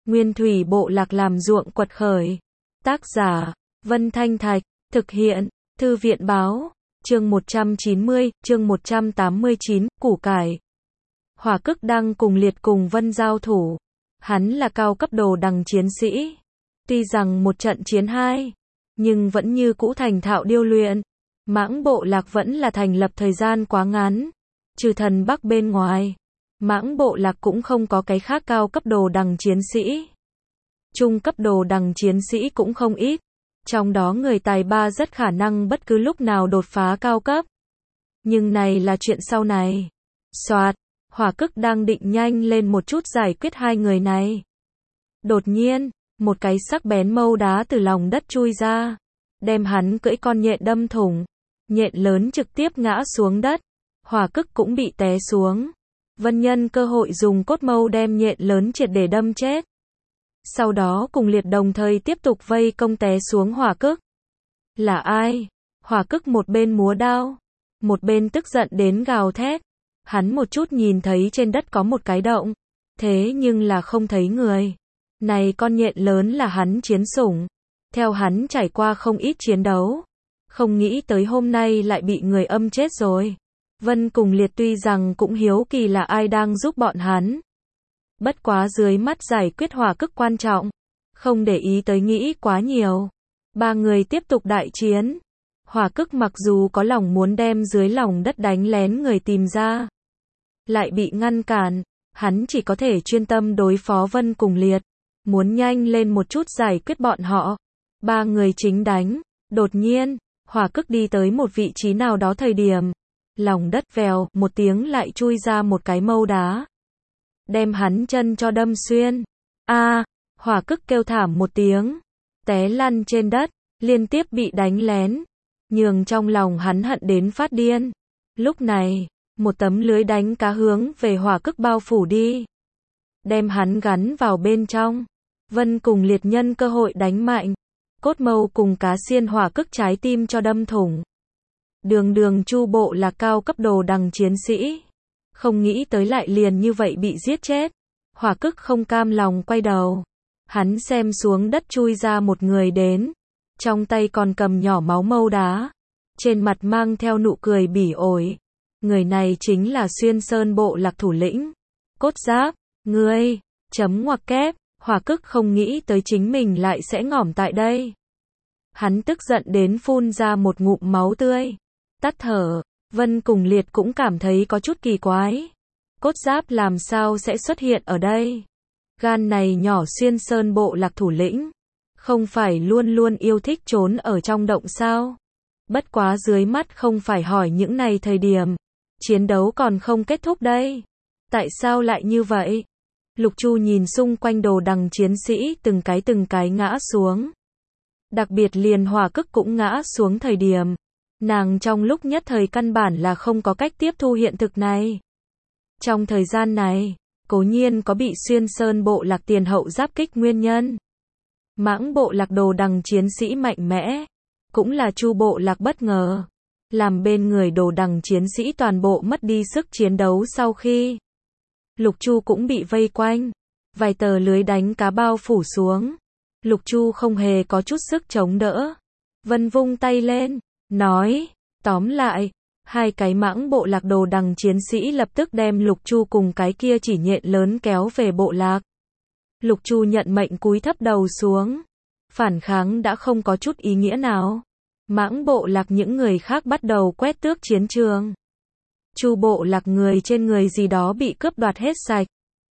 Nguyên thủy bộ lạc làm ruộng quật khởi. Tác giả, Vân Thanh Thạch, thực hiện, Thư viện Báo, chương 190, chương 189, củ cải. Hỏa Cức đang cùng Liệt cùng Vân giao thủ. Hắn là cao cấp đồ đằng chiến sĩ. Tuy rằng một trận chiến hai, nhưng vẫn như cũ thành thạo điêu luyện. Mãng bộ lạc vẫn là thành lập thời gian quá ngắn. Trừ thần Bắc bên ngoài, Mãng bộ lạc cũng không có cái khác cao cấp đồ đằng chiến sĩ. Trung cấp đồ đằng chiến sĩ cũng không ít. Trong đó người tài ba rất khả năng bất cứ lúc nào đột phá cao cấp. Nhưng này là chuyện sau này. Soạt, Hỏa Cức đang định nhanh lên một chút giải quyết hai người này. Đột nhiên, một cái sắc bén mâu đá từ lòng đất chui ra, đem hắn cưỡi con nhện đâm thủng. Nhện lớn trực tiếp ngã xuống đất. Hỏa Cức cũng bị té xuống. Vân nhân cơ hội dùng cốt mâu đem nhện lớn triệt để đâm chết. Sau đó cùng Liệt đồng thời tiếp tục vây công té xuống Hỏa Cức. Là ai? Hỏa Cức một bên múa đao, một bên tức giận đến gào thét. Hắn một chút nhìn thấy trên đất có một cái động, thế nhưng là không thấy người. Này con nhện lớn là hắn chiến sủng. Theo hắn trải qua không ít chiến đấu, không nghĩ tới hôm nay lại bị người âm chết rồi. Vân cùng Liệt tuy rằng cũng hiếu kỳ là ai đang giúp bọn hắn. Bất quá dưới mắt giải quyết Hỏa Cức quan trọng, không để ý tới nghĩ quá nhiều. Ba người tiếp tục đại chiến. Hỏa Cức mặc dù có lòng muốn đem dưới lòng đất đánh lén người tìm ra, lại bị ngăn cản. Hắn chỉ có thể chuyên tâm đối phó Vân cùng Liệt, muốn nhanh lên một chút giải quyết bọn họ. Ba người chính đánh. Đột nhiên, Hỏa Cức đi tới một vị trí nào đó thời điểm, lòng đất vèo một tiếng lại chui ra một cái mâu đá, đem hắn chân cho đâm xuyên. A, Hỏa Cức kêu thảm một tiếng, té lăn trên đất, liên tiếp bị đánh lén, nhường trong lòng hắn hận đến phát điên. Lúc này, một tấm lưới đánh cá hướng về Hỏa Cức bao phủ đi, đem hắn gắn vào bên trong. Vân cùng Liệt nhân cơ hội đánh mạnh, cốt mâu cùng cá xiên Hỏa Cức trái tim cho đâm thủng. Đường Chu bộ là cao cấp đồ đằng chiến sĩ, không nghĩ tới lại liền như vậy bị giết chết. Hỏa Cức không cam lòng quay đầu, hắn xem xuống đất chui ra một người đến, trong tay còn cầm nhỏ máu mâu đá, trên mặt mang theo nụ cười bỉ ổi. Người này chính là Xuyên Sơn bộ lạc thủ lĩnh Cốt Giáp. Ngươi, chấm ngoặc kép. Hỏa Cức không nghĩ tới chính mình lại sẽ ngỏm tại đây. Hắn tức giận đến phun ra một ngụm máu tươi, tắt thở. Vân cùng Liệt cũng cảm thấy có chút kỳ quái. Cốt Giáp làm sao sẽ xuất hiện ở đây? Gan này nhỏ Xuyên Sơn bộ lạc thủ lĩnh, không phải luôn luôn yêu thích trốn ở trong động sao? Bất quá dưới mắt không phải hỏi những này thời điểm. Chiến đấu còn không kết thúc đây. Tại sao lại như vậy? Lục Chu nhìn xung quanh đồ đằng chiến sĩ từng cái ngã xuống. Đặc biệt liền Hỏa Cức cũng ngã xuống thời điểm, nàng trong lúc nhất thời căn bản là không có cách tiếp thu hiện thực này. Trong thời gian này, cố nhiên có bị Xuyên Sơn bộ lạc tiền hậu giáp kích nguyên nhân. Mãng bộ lạc đồ đằng chiến sĩ mạnh mẽ, cũng là Chu bộ lạc bất ngờ, làm bên người đồ đằng chiến sĩ toàn bộ mất đi sức chiến đấu sau khi Lục Chu cũng bị vây quanh, vài tờ lưới đánh cá bao phủ xuống. Lục Chu không hề có chút sức chống đỡ. Vân vung tay lên, nói, tóm lại, hai cái mãng bộ lạc đồ đằng chiến sĩ lập tức đem Lục Chu cùng cái kia chỉ nhện lớn kéo về bộ lạc. Lục Chu nhận mệnh cúi thấp đầu xuống. Phản kháng đã không có chút ý nghĩa nào. Mãng bộ lạc những người khác bắt đầu quét tước chiến trường. Chu bộ lạc người trên người gì đó bị cướp đoạt hết sạch.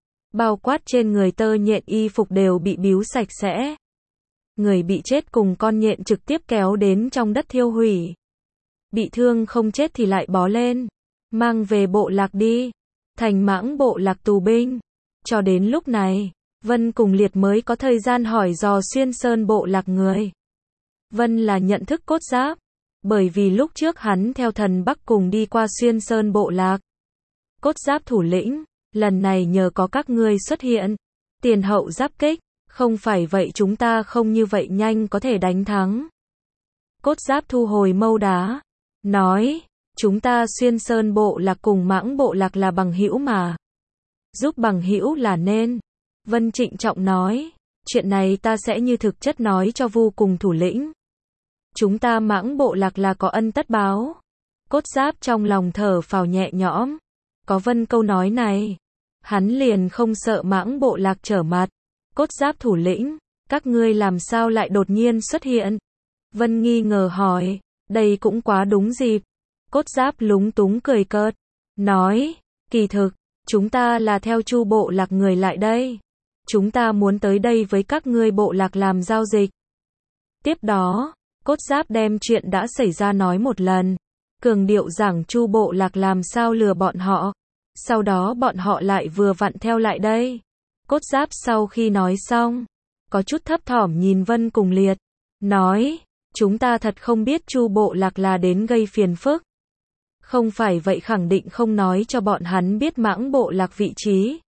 Bao quát trên người tơ nhện y phục đều bị biếu sạch sẽ. Người bị chết cùng con nhện trực tiếp kéo đến trong đất thiêu hủy. Bị thương không chết thì lại bó lên, mang về bộ lạc đi, thành mãng bộ lạc tù binh. Cho đến lúc này, Vân cùng Liệt mới có thời gian hỏi dò Xuyên Sơn bộ lạc người. Vân là nhận thức Cốt Giáp, bởi vì lúc trước hắn theo thần Bắc cùng đi qua Xuyên Sơn bộ lạc. Cốt Giáp thủ lĩnh, lần này nhờ có các ngươi xuất hiện, tiền hậu giáp kích, không phải vậy chúng ta không như vậy nhanh có thể đánh thắng. Cốt Giáp thu hồi mâu đá, nói, chúng ta Xuyên Sơn bộ lạc cùng Mãng bộ lạc là bằng hữu mà. Giúp bằng hữu là nên. Vân trịnh trọng nói, chuyện này ta sẽ như thực chất nói cho Vu cùng thủ lĩnh. Chúng ta Mãng bộ lạc là có ân tất báo. Cốt Giáp trong lòng thở phào nhẹ nhõm. Có Vân câu nói này, hắn liền không sợ Mãng bộ lạc trở mặt. Cốt Giáp thủ lĩnh, các ngươi làm sao lại đột nhiên xuất hiện? Vân nghi ngờ hỏi, đây cũng quá đúng dịp. Cốt Giáp lúng túng cười cợt, nói, kỳ thực, chúng ta là theo Chu bộ lạc người lại đây. Chúng ta muốn tới đây với các ngươi bộ lạc làm giao dịch. Tiếp đó, Cốt Giáp đem chuyện đã xảy ra nói một lần, cường điệu rằng Chu bộ lạc làm sao lừa bọn họ. Sau đó bọn họ lại vừa vặn theo lại đây. Cốt Giáp sau khi nói xong, có chút thấp thỏm nhìn Vân cùng Liệt, nói, chúng ta thật không biết Chu bộ lạc là đến gây phiền phức. Không phải vậy khẳng định không nói cho bọn hắn biết Mãng bộ lạc vị trí.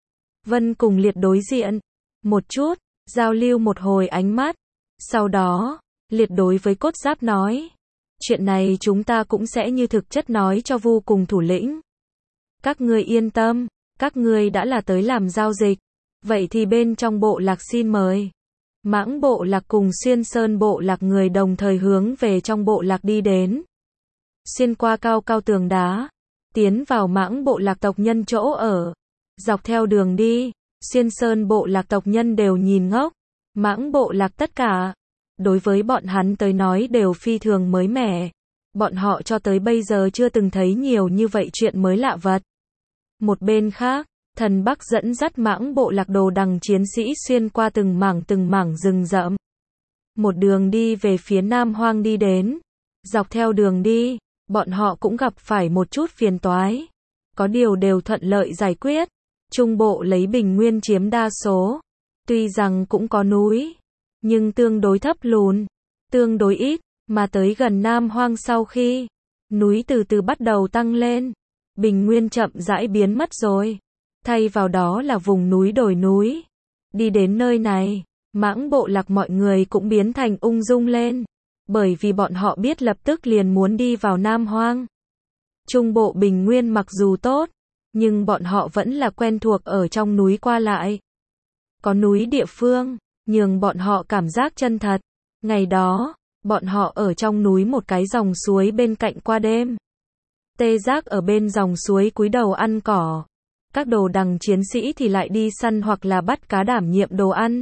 Vân cùng Liệt đối diện một chút, giao lưu một hồi ánh mắt. Sau đó, Liệt đối với Cốt Giáp nói, chuyện này chúng ta cũng sẽ như thực chất nói cho Vu cùng thủ lĩnh. Các ngươi yên tâm, các ngươi đã là tới làm giao dịch, vậy thì bên trong bộ lạc xin mời. Mãng bộ lạc cùng Xuyên Sơn bộ lạc người đồng thời hướng về trong bộ lạc đi đến. Xuyên qua cao cao tường đá, tiến vào Mãng bộ lạc tộc nhân chỗ ở. Dọc theo đường đi, Xuyên Sơn bộ lạc tộc nhân đều nhìn ngốc. Mãng bộ lạc tất cả, đối với bọn hắn tới nói đều phi thường mới mẻ. Bọn họ cho tới bây giờ chưa từng thấy nhiều như vậy chuyện mới lạ vật. Một bên khác, Thần Bắc dẫn dắt Mãng bộ lạc đồ đằng chiến sĩ xuyên qua từng mảng rừng rậm. Một đường đi về phía Nam Hoang đi đến. Dọc theo đường đi, bọn họ cũng gặp phải một chút phiền toái. Có điều đều thuận lợi giải quyết. Trung bộ lấy bình nguyên chiếm đa số. Tuy rằng cũng có núi, nhưng tương đối thấp lùn, tương đối ít, mà tới gần Nam Hoang sau khi núi từ từ bắt đầu tăng lên, bình nguyên chậm rãi biến mất rồi. Thay vào đó là vùng núi đồi núi. Đi đến nơi này, Mãng bộ lạc mọi người cũng biến thành ung dung lên, bởi vì bọn họ biết lập tức liền muốn đi vào Nam Hoang. Trung bộ bình nguyên mặc dù tốt, nhưng bọn họ vẫn là quen thuộc ở trong núi qua lại. Có núi địa phương, nhường bọn họ cảm giác chân thật. Ngày đó, bọn họ ở trong núi một cái dòng suối bên cạnh qua đêm. Tê Giác ở bên dòng suối cúi đầu ăn cỏ. Các đồ đằng chiến sĩ thì lại đi săn hoặc là bắt cá đảm nhiệm đồ ăn.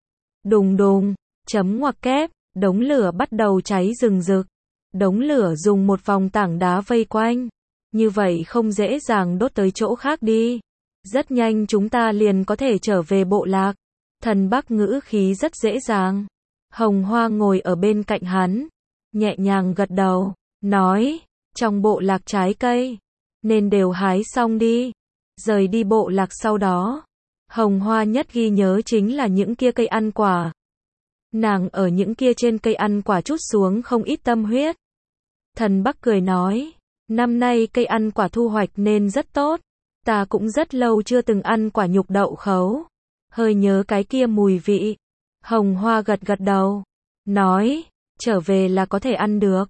Đùng đùng, chấm ngoặc kép, đống lửa bắt đầu cháy rừng rực. Đống lửa dùng một vòng tảng đá vây quanh. Như vậy không dễ dàng đốt tới chỗ khác đi. Rất nhanh chúng ta liền có thể trở về bộ lạc. Thần Bắc ngữ khí rất dễ dàng. Hồng Hoa ngồi ở bên cạnh hắn, nhẹ nhàng gật đầu, nói, trong bộ lạc trái cây, nên đều hái xong đi. Rời đi bộ lạc sau đó, Hồng Hoa nhất ghi nhớ chính là những kia cây ăn quả. Nàng ở những kia trên cây ăn quả trút xuống không ít tâm huyết. Thần Bắc cười nói, năm nay cây ăn quả thu hoạch nên rất tốt. Ta cũng rất lâu chưa từng ăn quả nhục đậu khấu. Hơi nhớ cái kia mùi vị. Hồng Hoa gật gật đầu, nói, trở về là có thể ăn được.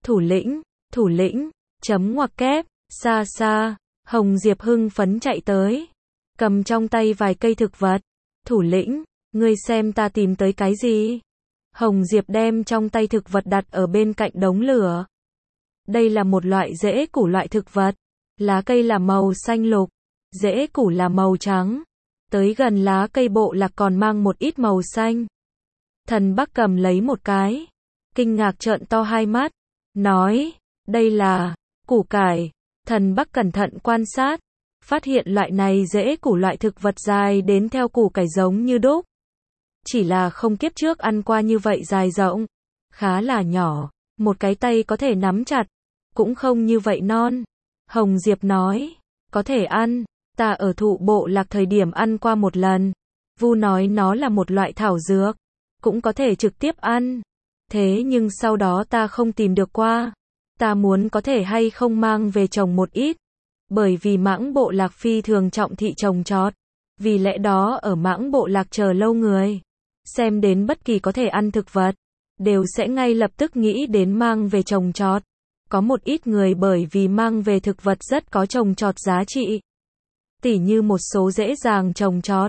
Thủ lĩnh, chấm ngoặc kép, xa xa, Hồng Diệp hưng phấn chạy tới, cầm trong tay vài cây thực vật. Thủ lĩnh, ngươi xem ta tìm tới cái gì? Hồng Diệp đem trong tay thực vật đặt ở bên cạnh đống lửa. Đây là một loại rễ củ loại thực vật, lá cây là màu xanh lục, rễ củ là màu trắng. Tới gần lá cây bộ lạc còn mang một ít màu xanh. Thần Bắc cầm lấy một cái, kinh ngạc trợn to hai mắt, nói, đây là củ cải. Thần Bắc cẩn thận quan sát, phát hiện loại này rễ củ loại thực vật dài đến theo củ cải giống như đúc. Chỉ là không kiếp trước ăn qua như vậy dài rộng, khá là nhỏ, một cái tay có thể nắm chặt, cũng không như vậy non. Hồng Diệp nói, có thể ăn. Ta ở thụ bộ lạc thời điểm ăn qua một lần. Vu nói nó là một loại thảo dược, cũng có thể trực tiếp ăn. Thế nhưng sau đó ta không tìm được qua. Ta muốn có thể hay không mang về trồng một ít. Bởi vì Mãng bộ lạc phi thường trọng thị trồng trọt. Vì lẽ đó ở Mãng bộ lạc chờ lâu người, xem đến bất kỳ có thể ăn thực vật, đều sẽ ngay lập tức nghĩ đến mang về trồng trọt. Có một ít người bởi vì mang về thực vật rất có trồng trọt giá trị. Tỉ như một số dễ dàng trồng trọt,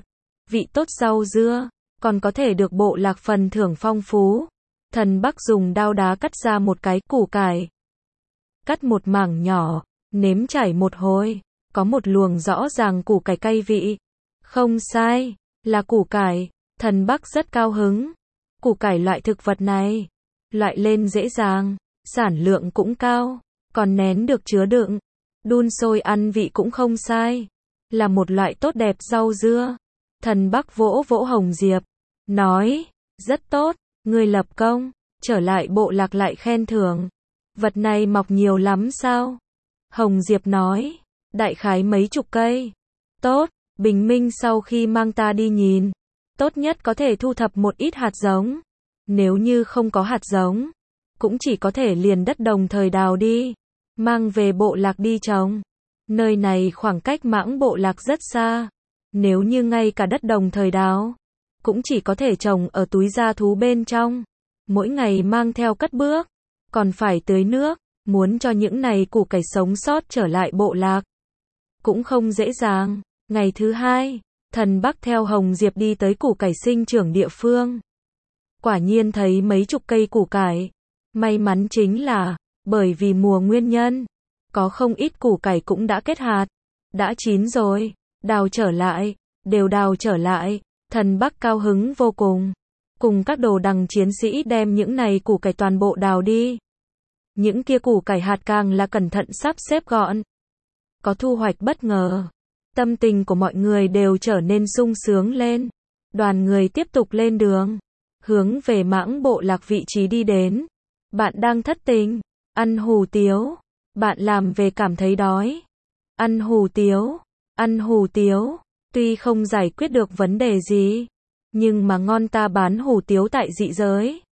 vị tốt rau dưa, còn có thể được bộ lạc phần thưởng phong phú. Thần Bắc dùng đao đá cắt ra một cái củ cải. Cắt một mảng nhỏ, nếm trải một hồi, có một luồng rõ ràng củ cải cay vị. Không sai, là củ cải. Thần Bắc rất cao hứng. Củ cải loại thực vật này, loại lên dễ dàng, sản lượng cũng cao, còn nén được chứa đựng, đun sôi ăn vị cũng không sai, là một loại tốt đẹp rau dưa. Thần Bắc vỗ vỗ Hồng Diệp, nói, rất tốt, ngươi lập công, trở lại bộ lạc lại khen thưởng. Vật này mọc nhiều lắm sao? Hồng Diệp nói, đại khái mấy chục cây. Tốt, bình minh sau khi mang ta đi nhìn, tốt nhất có thể thu thập một ít hạt giống. Nếu như không có hạt giống, cũng chỉ có thể liền đất đồng thời đào đi, mang về bộ lạc đi trồng. Nơi này khoảng cách Mãng bộ lạc rất xa, nếu như ngay cả đất đồng thời đào, cũng chỉ có thể trồng ở túi gia thú bên trong. Mỗi ngày mang theo cất bước, còn phải tưới nước, muốn cho những này củ cải sống sót trở lại bộ lạc, cũng không dễ dàng. Ngày thứ hai, Thần Bắc theo Hồng Diệp đi tới củ cải sinh trưởng địa phương. Quả nhiên thấy mấy chục cây củ cải. May mắn chính là, bởi vì mùa nguyên nhân, có không ít củ cải cũng đã kết hạt, đã chín rồi, đào trở lại, đều đào trở lại. Thần Bắc cao hứng vô cùng, cùng các đồ đằng chiến sĩ đem những này củ cải toàn bộ đào đi. Những kia củ cải hạt càng là cẩn thận sắp xếp gọn. Có thu hoạch bất ngờ, tâm tình của mọi người đều trở nên sung sướng lên. Đoàn người tiếp tục lên đường, hướng về Mãng bộ lạc vị trí đi đến. Bạn đang thất tình, ăn hủ tiếu, bạn làm về cảm thấy đói. Ăn hủ tiếu, tuy không giải quyết được vấn đề gì, nhưng mà ngon, ta bán hủ tiếu tại dị giới.